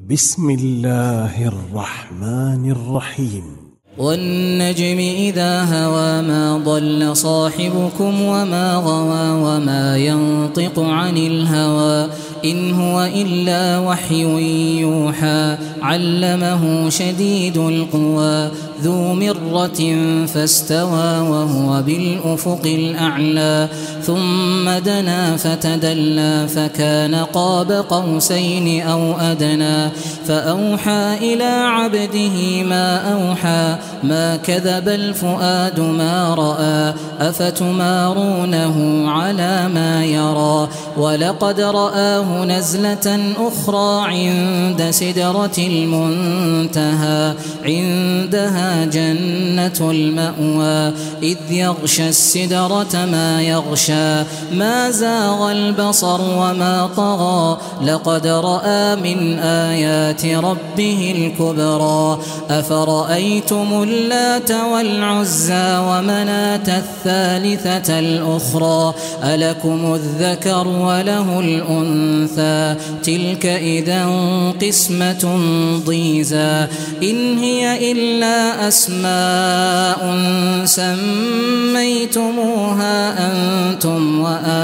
بسم الله الرحمن الرحيم. والنجم إذا هوى ما ضل صاحبكم وما غوى وما ينطق عن الهوى إن هو إلا وحي يوحى علمه شديد القوى ذو مرة فاستوى وهو بالأفق الأعلى ثم دنا فتدلى فكان قاب قوسين أو أدنى فأوحى إلى عبده ما أوحى ما كذب الفؤاد ما رأى أفتمارونه على ما يرى ولقد رآه نزلة أخرى عند سدرة المنتهى عندها جنة المأوى إذ يغشى السدرة ما يغشى ما زاغ البصر وما طغى لقد رأى من آيات ربه الكبرى أفرأيتم اللات والعزى ومناة الثالثة الأخرى ألكم الذكر وله الأنثى تلك إذا قسمة ضيزى إن هي إلا أسماء سميتموها أنتم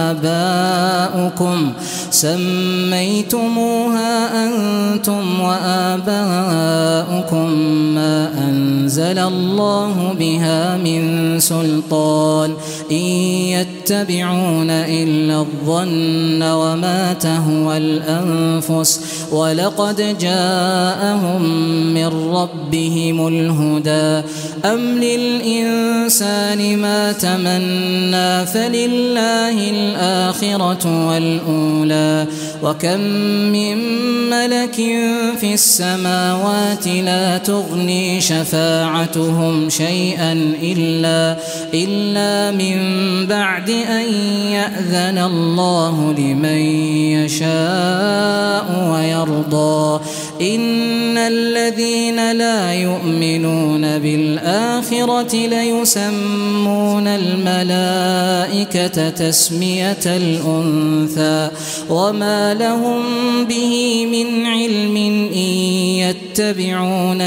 وآباؤكم ما أنزل الله بها من سلطان إن يتبعون إلا الظن وما تهوى الأنفس ولقد جاءهم من ربهم الهدى أم للإنسان ما تمنى فلله الآخرة والأولى وكم من ملك في السماوات لا تغني شفاعتهم شيئا إلا من بعد أن يأذن الله لمن يشاء ويرضى إن الذين لا يؤمنون بالآخرة ليسمون الملائكة تسمية الأنثى وما لهم به من علم إن يتبعون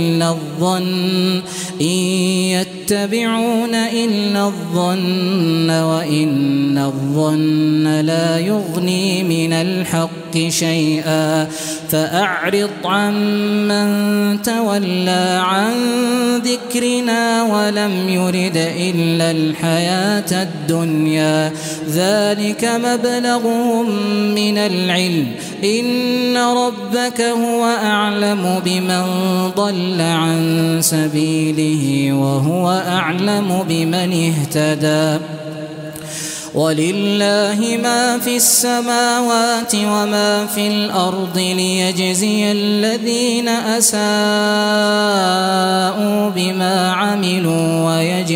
إلا الظن وإن الظن لا يغني من الحق شيئا فأعرض عمن تولى عن ذكرنا ولم يرد إلا الحياة الدنيا ذلك مبلغهم من العلم إن ربك هو أعلم بمن ضل عن سبيله وهو أعلم بمن اهتدى ولله ما في السماوات وما في الأرض ليجزي الذين أساءوا بما عملوا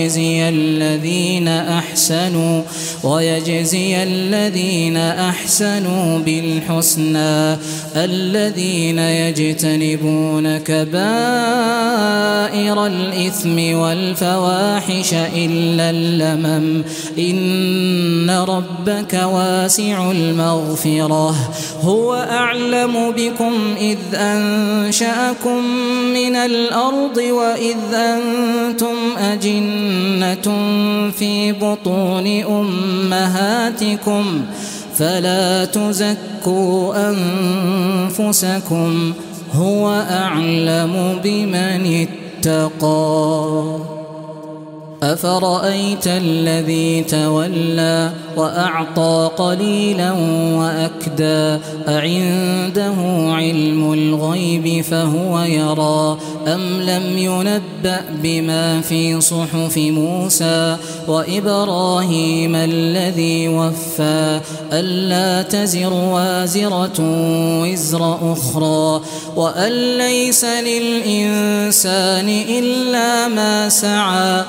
ويجزي الذين أحسنوا بالحسنى الذين يجتنبون كبائر الإثم والفواحش إلا اللمم إن ربك واسع المغفرة هو أعلم بكم إذ أنشأكم من الأرض وإذ أنتم أجنة في بطون أمهاتكم فلا تزكوا أنفسكم هو أعلم بمن اتقى أفرأيت الذي تولى وأعطى قليلا وأكدى أعنده علم الغيب فهو يرى أم لم ينبأ بما في صحف موسى وإبراهيم الذي وفى ألا تزر وازرة وزر أخرى وأن ليس للإنسان إلا ما سعى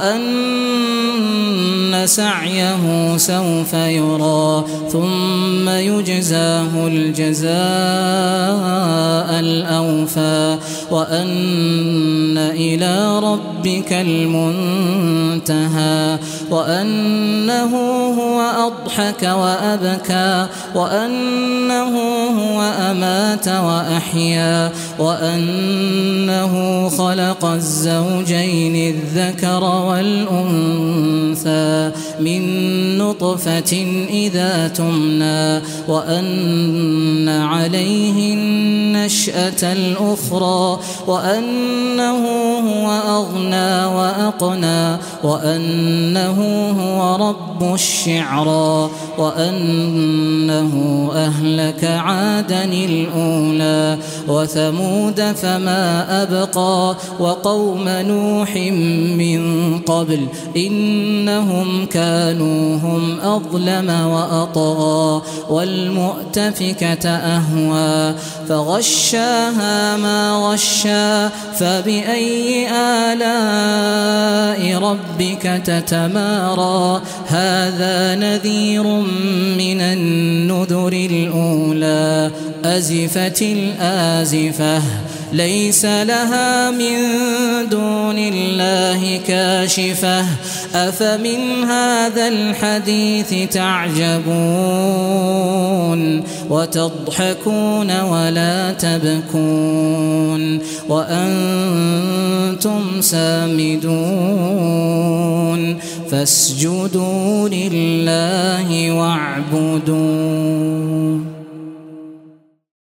وأن سعيه سوف يرى ثم يجزاه الجزاء الأوفى وأن إلى ربك المنتهى وأنه هو أضحك وأبكى وأنه هو أمات وأحيا وأنه خلق الزوجين الذكر والأنثى من نطفة إذا تمنى وأن عليه النشأة الأخرى وأنه هو أغنى وأقنى وأنه هو رب الشعرى وأنه أهلك عادا الأولى وثمود فما أبقى وقوم نوح من قبل إنهم كانوا هم أظلم وأطغى والمؤتفكة أهوى فغشاها ما غشى فبأي آلاء ربك تتمارى هذا نذير من النذر الأولى أزفت الآزفة ليس لها من دون الله كاشفة أفمن هذا الحديث تعجبون وتضحكون ولا تبكون وأنتم سامدون فاسجدوا لله واعبدوا